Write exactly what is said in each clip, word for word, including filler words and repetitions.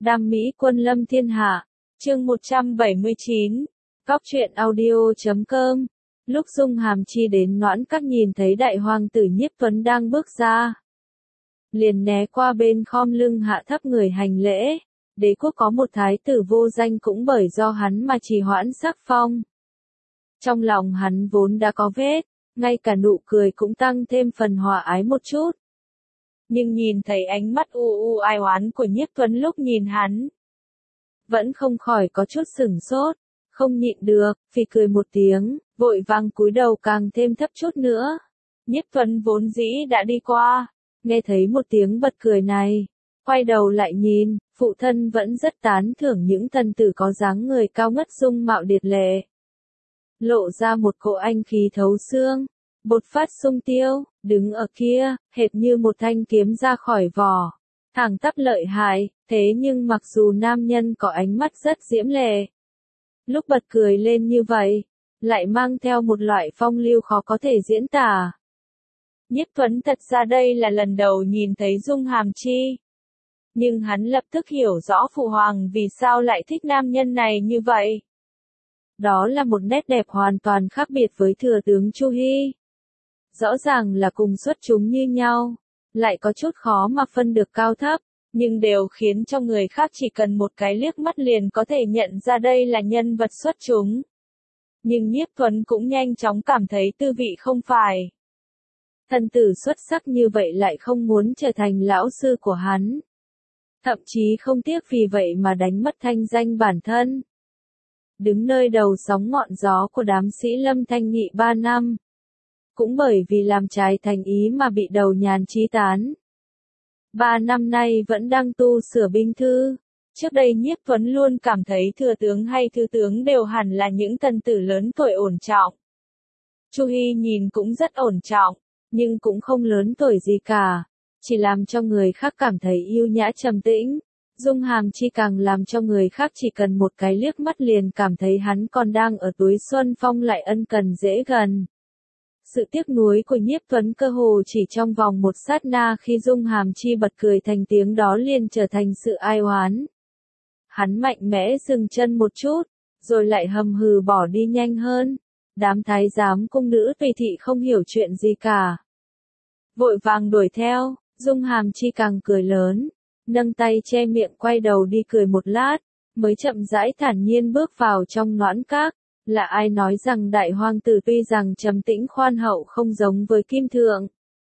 Đam mỹ quân lâm thiên hạ, chương một trăm bảy mươi chín, Cóc truyện audio chấm com. Lúc Dung Hàm Chi đến Noãn Các nhìn thấy đại hoàng tử Nhiếp Tuấn đang bước ra, liền né qua bên khom lưng hạ thấp người hành lễ. Đế quốc có một thái tử vô danh cũng bởi do hắn mà trì hoãn sắc phong. Trong lòng hắn vốn đã có vết, ngay cả nụ cười cũng tăng thêm phần hòa ái một chút. Nhưng nhìn thấy ánh mắt u u ai oán của Nhiếp Tuấn lúc nhìn hắn, vẫn không khỏi có chút sửng sốt, không nhịn được, phì cười một tiếng, vội vàng cúi đầu càng thêm thấp chút nữa. Nhiếp Tuấn vốn dĩ đã đi qua, nghe thấy một tiếng bật cười này, quay đầu lại nhìn, phụ thân vẫn rất tán thưởng những thần tử có dáng người cao ngất dung mạo điệt lệ. Lộ ra một cỗ anh khí thấu xương, bột phát sung tiêu, đứng ở kia, hệt như một thanh kiếm ra khỏi vỏ, thẳng tắp lợi hại, thế nhưng mặc dù nam nhân có ánh mắt rất diễm lệ, lúc bật cười lên như vậy, lại mang theo một loại phong lưu khó có thể diễn tả. Nhiếp Tuấn thật ra đây là lần đầu nhìn thấy Dung Hàm Chi, nhưng hắn lập tức hiểu rõ phụ hoàng vì sao lại thích nam nhân này như vậy. Đó là một nét đẹp hoàn toàn khác biệt với thừa tướng Chu Hy. Rõ ràng là cùng xuất chúng như nhau, lại có chút khó mà phân được cao thấp, nhưng đều khiến cho người khác chỉ cần một cái liếc mắt liền có thể nhận ra đây là nhân vật xuất chúng. Nhưng Nhiếp Tuấn cũng nhanh chóng cảm thấy tư vị không phải. Thần tử xuất sắc như vậy lại không muốn trở thành lão sư của hắn. Thậm chí không tiếc vì vậy mà đánh mất thanh danh bản thân. Đứng nơi đầu sóng ngọn gió của đám sĩ Lâm Thanh Nghị ba năm. Cũng bởi vì làm trái thành ý mà bị đầu nhàn chí tán. Ba năm nay vẫn đang tu sửa binh thư. Trước đây Nhiếp Tuấn luôn cảm thấy thừa tướng hay thư tướng đều hẳn là những thần tử lớn tuổi ổn trọng. Chu Hy nhìn cũng rất ổn trọng, nhưng cũng không lớn tuổi gì cả, chỉ làm cho người khác cảm thấy yêu nhã trầm tĩnh. Dung Hàm Chi càng làm cho người khác chỉ cần một cái liếc mắt liền cảm thấy hắn còn đang ở tuổi xuân phong lại ân cần dễ gần. Sự tiếc nuối của Nhiếp Tuấn cơ hồ chỉ trong vòng một sát na khi Dung Hàm Chi bật cười thành tiếng đó liền trở thành sự ai oán. Hắn mạnh mẽ dừng chân một chút, rồi lại hầm hừ bỏ đi nhanh hơn. Đám thái giám cung nữ tùy thị không hiểu chuyện gì cả, vội vàng đuổi theo. Dung Hàm Chi càng cười lớn, nâng tay che miệng quay đầu đi cười một lát, mới chậm rãi thản nhiên bước vào trong Noãn Các. Là ai nói rằng đại hoàng tử tuy rằng trầm tĩnh khoan hậu không giống với Kim Thượng?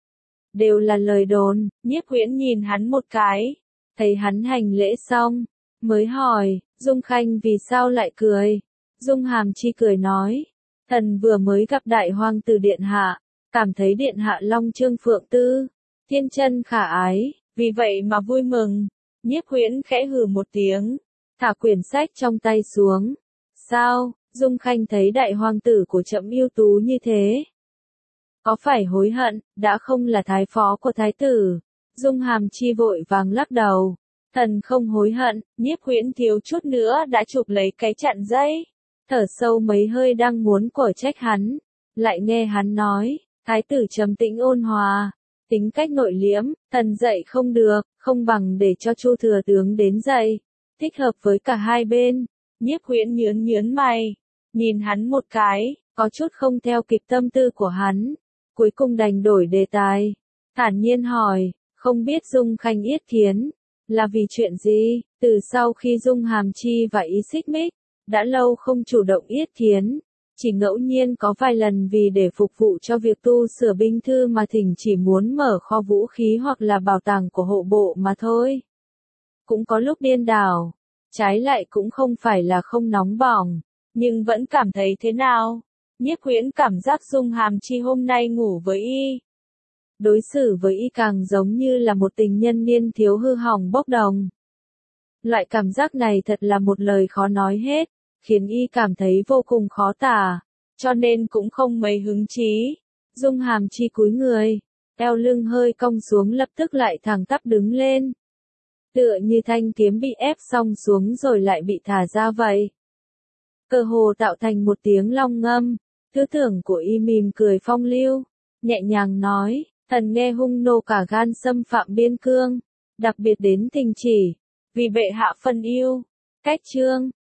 Đều là lời đồn. Nhiếp Huyễn nhìn hắn một cái, thấy hắn hành lễ xong, mới hỏi, Dung Khanh vì sao lại cười? Dung Hàm Chi cười nói, thần vừa mới gặp đại hoàng tử điện hạ, cảm thấy điện hạ long trương phượng tư, thiên chân khả ái, vì vậy mà vui mừng. Nhiếp Huyễn khẽ hừ một tiếng, thả quyển sách trong tay xuống. Sao, Dung Khanh thấy đại hoàng tử của trẫm ưu tú như thế, có phải hối hận, đã không là thái phó của thái tử? Dung Hàm Chi vội vàng lắc đầu, thần không hối hận. Nhiếp Huyễn thiếu chút nữa đã chụp lấy cái chặn dây, thở sâu mấy hơi đang muốn quở trách hắn, lại nghe hắn nói, thái tử trầm tĩnh ôn hòa, tính cách nội liễm, thần dạy không được, không bằng để cho Chu thừa tướng đến dạy, thích hợp với cả hai bên. Nhiếp Huyễn nhướng nhướng mày, nhìn hắn một cái, có chút không theo kịp tâm tư của hắn, cuối cùng đành đổi đề tài, thản nhiên hỏi, không biết Dung Khanh yết kiến, là vì chuyện gì? Từ sau khi Dung Hàm Chi và Ý xích mích, đã lâu không chủ động yết kiến, chỉ ngẫu nhiên có vài lần vì để phục vụ cho việc tu sửa binh thư mà thỉnh chỉ muốn mở kho vũ khí hoặc là bảo tàng của hộ bộ mà thôi. Cũng có lúc điên đảo, trái lại cũng không phải là không nóng bỏng, nhưng vẫn cảm thấy thế nào? Nhiếp Huyễn cảm giác Dung Hàm Chi hôm nay ngủ với y, đối xử với y càng giống như là một tình nhân niên thiếu hư hỏng bốc đồng. Loại cảm giác này thật là một lời khó nói hết, khiến y cảm thấy vô cùng khó tả, cho nên cũng không mấy hứng chí. Dung Hàm Chi cúi người, eo lưng hơi cong xuống lập tức lại thẳng tắp đứng lên. Tựa như thanh kiếm bị ép xong xuống rồi lại bị thả ra vậy. Cơ hồ tạo thành một tiếng long ngâm, thứ tưởng của y mỉm cười phong lưu, nhẹ nhàng nói, thần nghe hung nô cả gan xâm phạm biên cương, đặc biệt đến thình chỉ, vì bệ hạ phân yêu. Cách chương